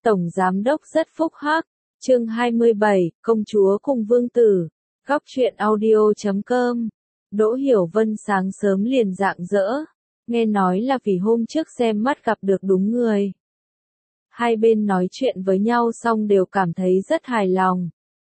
Tổng Giám đốc rất phúc hắc. Chương 27, Công chúa cùng vương tử. Góc truyện audio.com. Đỗ Hiểu Vân sáng sớm liền rạng rỡ. Nghe nói là vì hôm trước xem mắt gặp được đúng người. Hai bên nói chuyện với nhau xong đều cảm thấy rất hài lòng.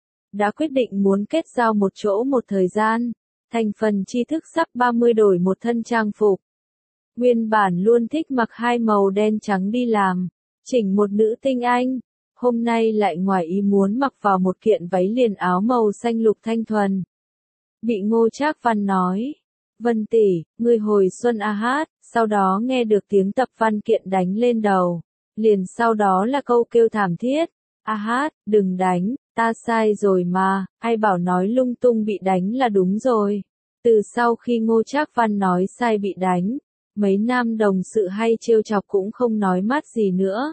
Đã quyết định muốn kết giao một chỗ một thời gian. Thành phần tri thức sắp 30 đổi một thân trang phục. Nguyên bản luôn thích mặc hai màu đen trắng đi làm. Chỉnh một nữ tinh anh. Hôm nay lại ngoài ý muốn mặc vào một kiện váy liền áo màu xanh lục thanh thuần. Bị Ngô Trác Văn nói. Vân tỷ, ngươi hồi xuân a hát, sau đó nghe được tiếng tập văn kiện đánh lên đầu. Liền sau đó là câu kêu thảm thiết. A hát, đừng đánh, ta sai rồi mà, ai bảo nói lung tung bị đánh là đúng rồi. Từ sau khi Ngô Trác Văn nói sai bị đánh, mấy nam đồng sự hay trêu chọc cũng không nói mát gì nữa.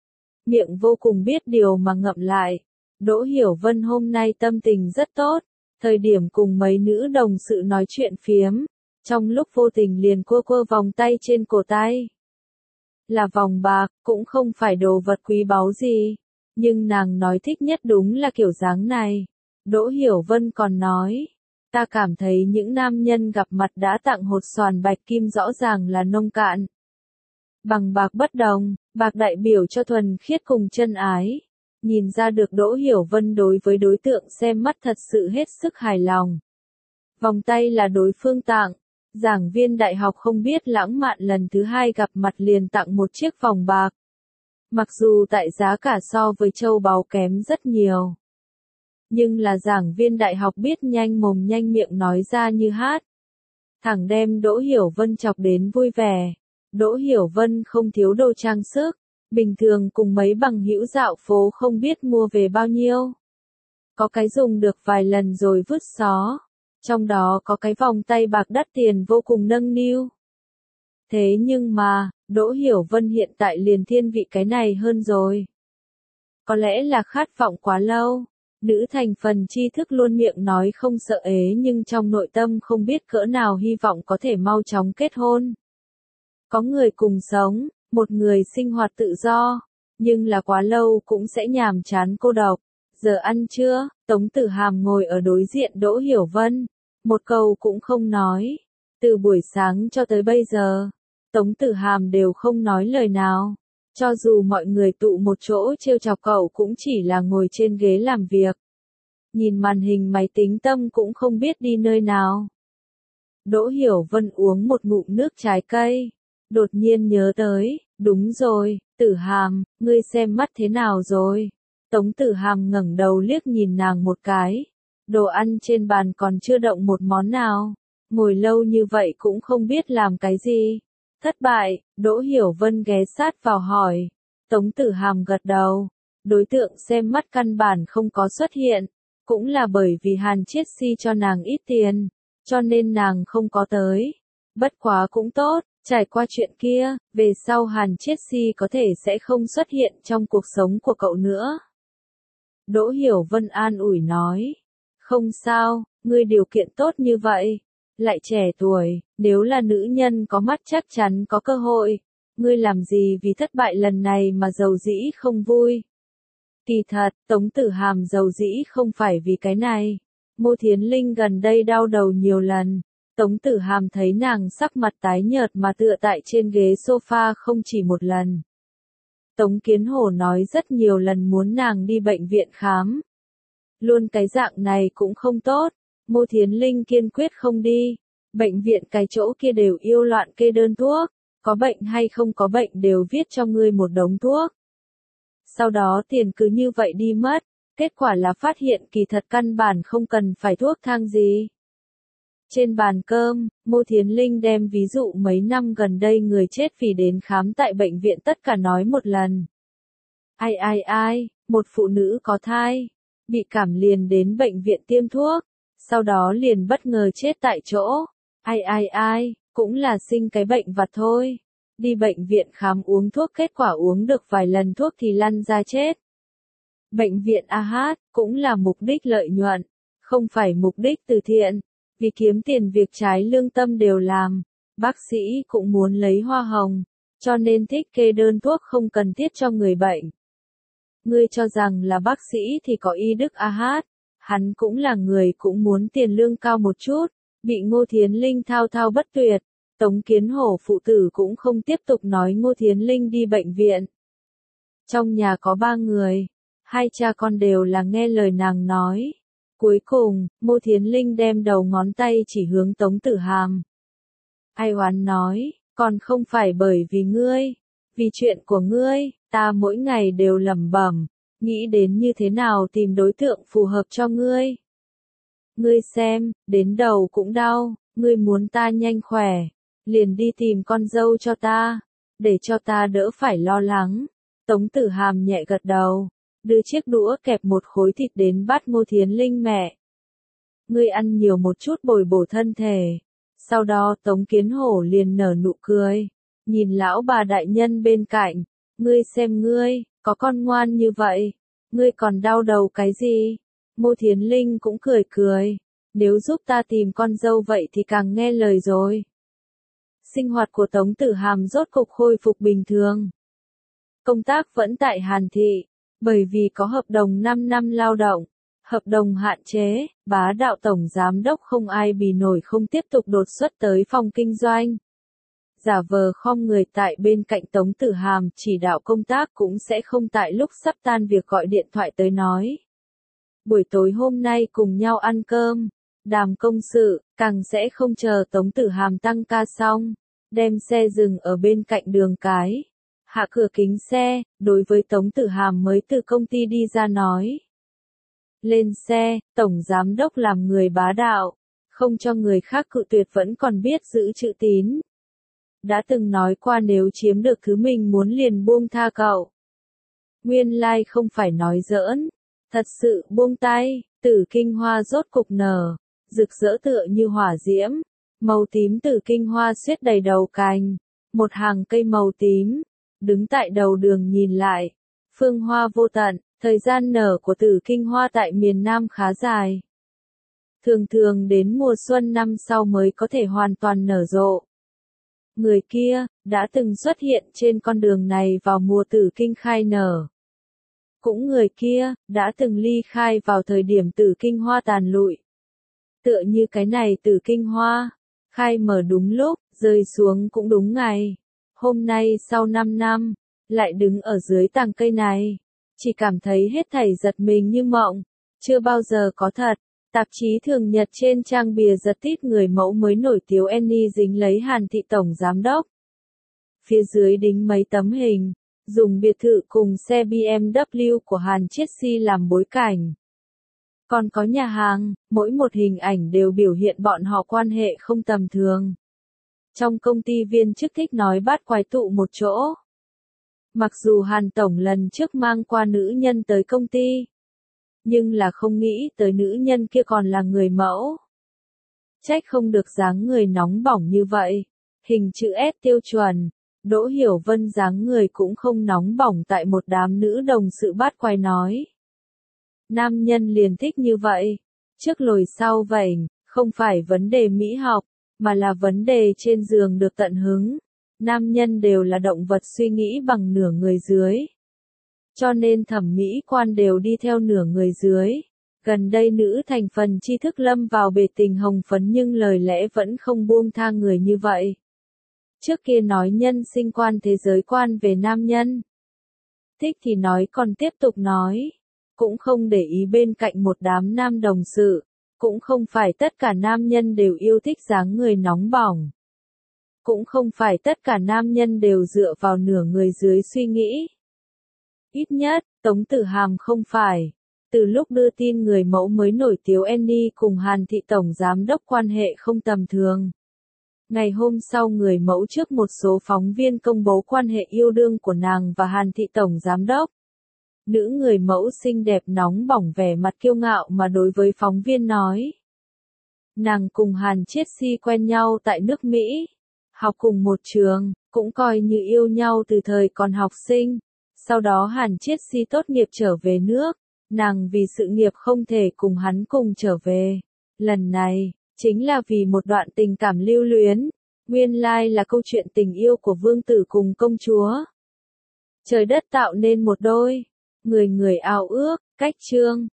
Miệng vô cùng biết điều mà ngậm lại. Đỗ Hiểu Vân hôm nay tâm tình rất tốt. Thời điểm cùng mấy nữ đồng sự nói chuyện phiếm, trong lúc vô tình liền quơ quơ vòng tay trên cổ tay. Là vòng bạc, cũng không phải đồ vật quý báu gì. Nhưng nàng nói thích nhất đúng là kiểu dáng này. Đỗ Hiểu Vân còn nói, ta cảm thấy những nam nhân gặp mặt đã tặng hột xoàn bạch kim rõ ràng là nông cạn. Bằng bạc bất đồng, bạc đại biểu cho thuần khiết cùng chân ái. Nhìn ra được Đỗ Hiểu Vân đối với đối tượng xem mắt thật sự hết sức hài lòng. Vòng tay là đối phương tặng. Giảng viên đại học không biết lãng mạn lần thứ hai gặp mặt liền tặng một chiếc vòng bạc. Mặc dù tại giá cả so với châu báu kém rất nhiều. Nhưng là giảng viên đại học biết nhanh mồm nhanh miệng nói ra như hát. Thẳng đem Đỗ Hiểu Vân chọc đến vui vẻ. Đỗ Hiểu Vân không thiếu đồ trang sức. Bình thường cùng mấy bằng hữu dạo phố không biết mua về bao nhiêu. Có cái dùng được vài lần rồi vứt xó. Trong đó có cái vòng tay bạc đắt tiền vô cùng nâng niu. Thế nhưng mà, Đỗ Hiểu Vân hiện tại liền thiên vị cái này hơn rồi. Có lẽ là khát vọng quá lâu. Nữ thành phần tri thức luôn miệng nói không sợ ế nhưng trong nội tâm không biết cỡ nào hy vọng có thể mau chóng kết hôn. Có người cùng sống, một người sinh hoạt tự do, nhưng là quá lâu cũng sẽ nhàm chán cô độc. Giờ ăn trưa, Tống Tử Hàm ngồi ở đối diện Đỗ Hiểu Vân, một câu cũng không nói. Từ buổi sáng cho tới bây giờ, Tống Tử Hàm đều không nói lời nào. Cho dù mọi người tụ một chỗ trêu chọc cậu cũng chỉ là ngồi trên ghế làm việc. Nhìn màn hình máy tính tâm cũng không biết đi nơi nào. Đỗ Hiểu Vân uống một ngụm nước trái cây. Đột nhiên nhớ tới, đúng rồi, Tử Hàm, ngươi xem mắt thế nào rồi? Tống Tử Hàm ngẩng đầu liếc nhìn nàng một cái. Đồ ăn trên bàn còn chưa động một món nào. Ngồi lâu như vậy cũng không biết làm cái gì. Thất bại, Đỗ Hiểu Vân ghé sát vào hỏi. Tống Tử Hàm gật đầu. Đối tượng xem mắt căn bản không có xuất hiện. Cũng là bởi vì Hàn Chiết Si cho nàng ít tiền. Cho nên nàng không có tới. Bất quá cũng tốt. Trải qua chuyện kia, về sau Hàn Chiết Si có thể sẽ không xuất hiện trong cuộc sống của cậu nữa. Đỗ Hiểu Vân an ủi nói. Không sao, ngươi điều kiện tốt như vậy. Lại trẻ tuổi, nếu là nữ nhân có mắt chắc chắn có cơ hội. Ngươi làm gì vì thất bại lần này mà giàu dĩ không vui. Kỳ thật, Tống Tử Hàm giàu dĩ không phải vì cái này. Ngô Thiến Linh gần đây đau đầu nhiều lần. Tống Tử Hàm thấy nàng sắc mặt tái nhợt mà tựa tại trên ghế sofa không chỉ một lần. Tống Kiến Hổ nói rất nhiều lần muốn nàng đi bệnh viện khám. Luôn cái dạng này cũng không tốt. Ngô Thiến Linh kiên quyết không đi. Bệnh viện cái chỗ kia đều yêu loạn kê đơn thuốc. Có bệnh hay không có bệnh đều viết cho ngươi một đống thuốc. Sau đó tiền cứ như vậy đi mất. Kết quả là phát hiện kỳ thật căn bản không cần phải thuốc thang gì. Trên bàn cơm, Ngô Thiến Linh đem ví dụ mấy năm gần đây người chết vì đến khám tại bệnh viện tất cả nói một lần. Ai, một phụ nữ có thai, bị cảm liền đến bệnh viện tiêm thuốc, sau đó liền bất ngờ chết tại chỗ. Ai, cũng là sinh cái bệnh vặt thôi. Đi bệnh viện khám uống thuốc kết quả uống được vài lần thuốc thì lăn ra chết. Bệnh viện AH cũng là mục đích lợi nhuận, không phải mục đích từ thiện. Vì kiếm tiền việc trái lương tâm đều làm, bác sĩ cũng muốn lấy hoa hồng, cho nên thích kê đơn thuốc không cần thiết cho người bệnh. Ngươi cho rằng là bác sĩ thì có y đức a hát, hắn cũng là người cũng muốn tiền lương cao một chút, bị Ngô Thiến Linh thao thao bất tuyệt. Tống Kiến Hổ phụ tử cũng không tiếp tục nói Ngô Thiến Linh đi bệnh viện. Trong nhà có 3 người, 2 cha con đều là nghe lời nàng nói. Cuối cùng, Ngô Thiến Linh đem đầu ngón tay chỉ hướng Tống Tử Hàm. Ai oán nói, còn không phải bởi vì ngươi, vì chuyện của ngươi, ta mỗi ngày đều lẩm bẩm, nghĩ đến như thế nào tìm đối tượng phù hợp cho ngươi. Ngươi xem, đến đầu cũng đau, ngươi muốn ta nhanh khỏe, liền đi tìm con dâu cho ta, để cho ta đỡ phải lo lắng. Tống Tử Hàm nhẹ gật đầu, đưa chiếc đũa kẹp một khối thịt đến bát Ngô Thiến Linh mẹ. Ngươi ăn nhiều một chút bồi bổ thân thể. Sau đó Tống Kiến Hổ liền nở nụ cười, nhìn lão bà đại nhân bên cạnh, ngươi xem ngươi, có con ngoan như vậy, ngươi còn đau đầu cái gì? Ngô Thiến Linh cũng cười cười, nếu giúp ta tìm con dâu vậy thì càng nghe lời rồi. Sinh hoạt của Tống Tử Hàm rốt cục khôi phục bình thường. Công tác vẫn tại Hàn Thị, bởi vì có hợp đồng 5 năm lao động, hợp đồng hạn chế, bá đạo tổng giám đốc không ai bì nổi không tiếp tục đột xuất tới phòng kinh doanh. Giả vờ khom người tại bên cạnh Tống Tử Hàm chỉ đạo công tác cũng sẽ không tại lúc sắp tan việc gọi điện thoại tới nói. Buổi tối hôm nay cùng nhau ăn cơm, đàm công sự, càng sẽ không chờ Tống Tử Hàm tăng ca xong, đem xe dừng ở bên cạnh đường cái. Hạ cửa kính xe, đối với Tống Tử Hàm mới từ công ty đi ra nói. Lên xe, tổng giám đốc làm người bá đạo, không cho người khác cự tuyệt vẫn còn biết giữ chữ tín. Đã từng nói qua nếu chiếm được thứ mình muốn liền buông tha cậu. Nguyên lai không phải nói giỡn, thật sự buông tay, Tử Kinh Hoa rốt cục nở, rực rỡ tựa như hỏa diễm, màu tím Tử Kinh Hoa xuyết đầy đầu cành, một hàng cây màu tím, đứng tại đầu đường nhìn lại, phương hoa vô tận. Thời gian nở của Tử Kinh Hoa tại miền Nam khá dài. Thường thường đến mùa xuân năm sau mới có thể hoàn toàn nở rộ. Người kia, đã từng xuất hiện trên con đường này vào mùa Tử Kinh khai nở. Cũng người kia, đã từng ly khai vào thời điểm Tử Kinh Hoa tàn lụi. Tựa như cái này Tử Kinh Hoa, khai mở đúng lúc, rơi xuống cũng đúng ngày. Hôm nay sau 5 năm, lại đứng ở dưới tàng cây này. Chỉ cảm thấy hết thảy giật mình như mộng, chưa bao giờ có thật. Tạp chí thường nhật trên trang bìa giật tít người mẫu mới nổi Tiếu Annie dính lấy Hàn Thị tổng giám đốc. Phía dưới đính mấy tấm hình, dùng biệt thự cùng xe BMW của Hàn Chiết Si làm bối cảnh. Còn có nhà hàng, mỗi một hình ảnh đều biểu hiện bọn họ quan hệ không tầm thường. Trong công ty viên chức thích nói bát quái tụ một chỗ. Mặc dù Hàn Tổng lần trước mang qua nữ nhân tới công ty, nhưng là không nghĩ tới nữ nhân kia còn là người mẫu. Trách không được dáng người nóng bỏng như vậy, hình chữ S tiêu chuẩn, Đỗ Hiểu Vân dáng người cũng không nóng bỏng tại một đám nữ đồng sự bát quái nói. Nam nhân liền thích như vậy, trước lồi sau vảnh, không phải vấn đề mỹ học, mà là vấn đề trên giường được tận hứng. Nam nhân đều là động vật suy nghĩ bằng nửa người dưới. Cho nên thẩm mỹ quan đều đi theo nửa người dưới. Gần đây nữ thành phần tri thức lâm vào bể tình hồng phấn nhưng lời lẽ vẫn không buông tha người như vậy. Trước kia nói nhân sinh quan thế giới quan về nam nhân. Thích thì nói còn tiếp tục nói. Cũng không để ý bên cạnh một đám nam đồng sự. Cũng không phải tất cả nam nhân đều yêu thích dáng người nóng bỏng. Cũng không phải tất cả nam nhân đều dựa vào nửa người dưới suy nghĩ. Ít nhất, Tống Tử Hàm không phải. Từ lúc đưa tin người mẫu mới nổi Tiếu Annie cùng Hàn Thị tổng giám đốc quan hệ không tầm thường. Ngày hôm sau người mẫu trước một số phóng viên công bố quan hệ yêu đương của nàng và Hàn Thị tổng giám đốc. Nữ người mẫu xinh đẹp nóng bỏng vẻ mặt kiêu ngạo mà đối với phóng viên nói. Nàng cùng Hàn Chiết Si quen nhau tại nước Mỹ. Học cùng một trường, cũng coi như yêu nhau từ thời còn học sinh. Sau đó Hàn Chiết Si tốt nghiệp trở về nước, nàng vì sự nghiệp không thể cùng hắn cùng trở về. Lần này, chính là vì một đoạn tình cảm lưu luyến. Nguyên lai là câu chuyện tình yêu của vương tử cùng công chúa. Trời đất tạo nên một đôi. người người ao ước, cách chương.